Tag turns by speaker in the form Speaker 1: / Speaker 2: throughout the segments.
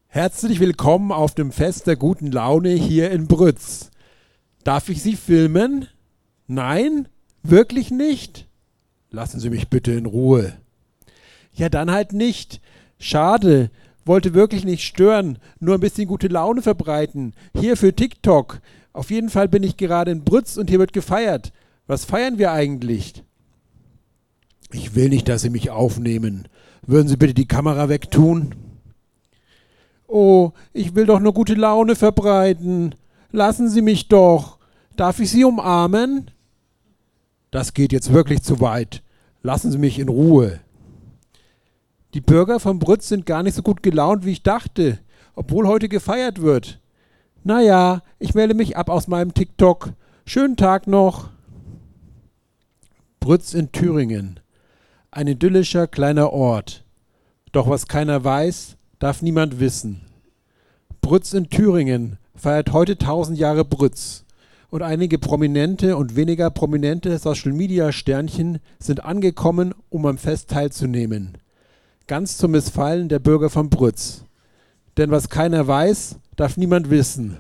Speaker 1: Herzlich willkommen auf dem Fest der guten Laune hier in Brütz. Darf ich Sie filmen? Nein? Wirklich nicht? Lassen Sie mich bitte in Ruhe. Ja, dann halt nicht. Schade. Wollte wirklich nicht stören, nur ein bisschen gute Laune verbreiten. Hier für TikTok. Auf jeden Fall bin ich gerade in Brütz und hier wird gefeiert. Was feiern wir eigentlich? Ich will nicht, dass Sie mich aufnehmen. Würden Sie bitte die Kamera wegtun? Oh, ich will doch nur gute Laune verbreiten. Lassen Sie mich doch. Darf ich Sie umarmen? Das geht jetzt wirklich zu weit. Lassen Sie mich in Ruhe. Die Bürger von Brütz sind gar nicht so gut gelaunt, wie ich dachte, obwohl heute gefeiert wird. Naja, ich melde mich ab aus meinem TikTok. Schönen Tag noch. Brütz in Thüringen. Ein idyllischer kleiner Ort. Doch was keiner weiß, darf niemand wissen. Brütz in Thüringen feiert heute 1000 Jahre Brütz. Und einige prominente und weniger prominente Social-Media-Sternchen sind angekommen, um am Fest teilzunehmen. Ganz zum Missfallen der Bürger von Brütz. Denn was keiner weiß, darf niemand wissen.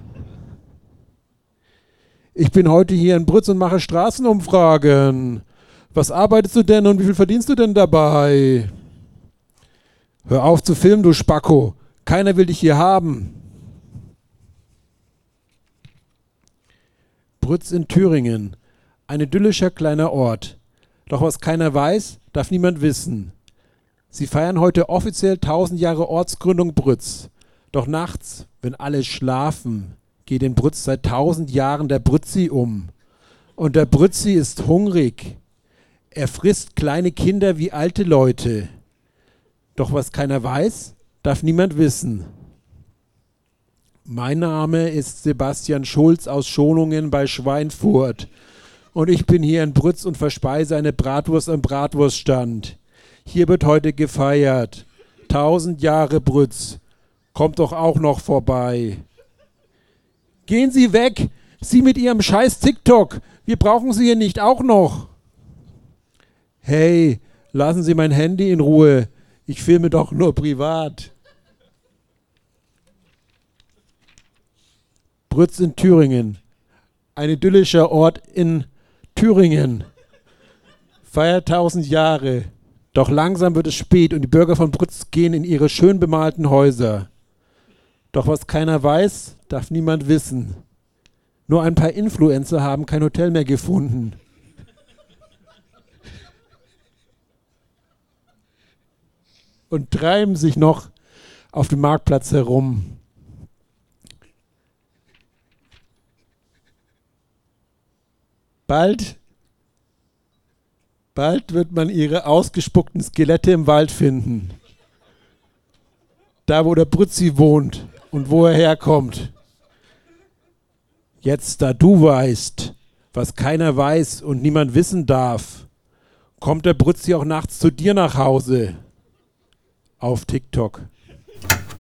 Speaker 1: Ich bin heute hier in Brütz und mache Straßenumfragen. Was arbeitest du denn und wie viel verdienst du denn dabei? Hör auf zu filmen, du Spacko. Keiner will dich hier haben. Brütz in Thüringen. Ein idyllischer kleiner Ort. Doch was keiner weiß, darf niemand wissen. Sie feiern heute offiziell 1000 Jahre Ortsgründung Brütz. Doch nachts, wenn alle schlafen, geht in Brütz seit 1000 Jahren der Brützi um. Und der Brützi ist hungrig. Er frisst kleine Kinder wie alte Leute. Doch was keiner weiß, darf niemand wissen. Mein Name ist Sebastian Schulz aus Schonungen bei Schweinfurt. Und ich bin hier in Brütz und verspeise eine Bratwurst am Bratwurststand. Hier wird heute gefeiert. 1000 Jahre Brütz. Kommt doch auch noch vorbei. Gehen Sie weg! Sie mit Ihrem scheiß TikTok! Wir brauchen Sie hier nicht auch noch! Hey, lassen Sie mein Handy in Ruhe. Ich filme doch nur privat. Brütz in Thüringen. Ein idyllischer Ort in Thüringen. Feiert 1000 Jahre. Doch langsam wird es spät und die Bürger von Brütz gehen in ihre schön bemalten Häuser. Doch was keiner weiß, darf niemand wissen. Nur ein paar Influencer haben kein Hotel mehr gefunden. Und treiben sich noch auf dem Marktplatz herum. Bald wird man ihre ausgespuckten Skelette im Wald finden. Da, wo der Brützi wohnt und wo er herkommt. Jetzt, da du weißt, was keiner weiß und niemand wissen darf, kommt der Brützi auch nachts zu dir nach Hause. Auf TikTok.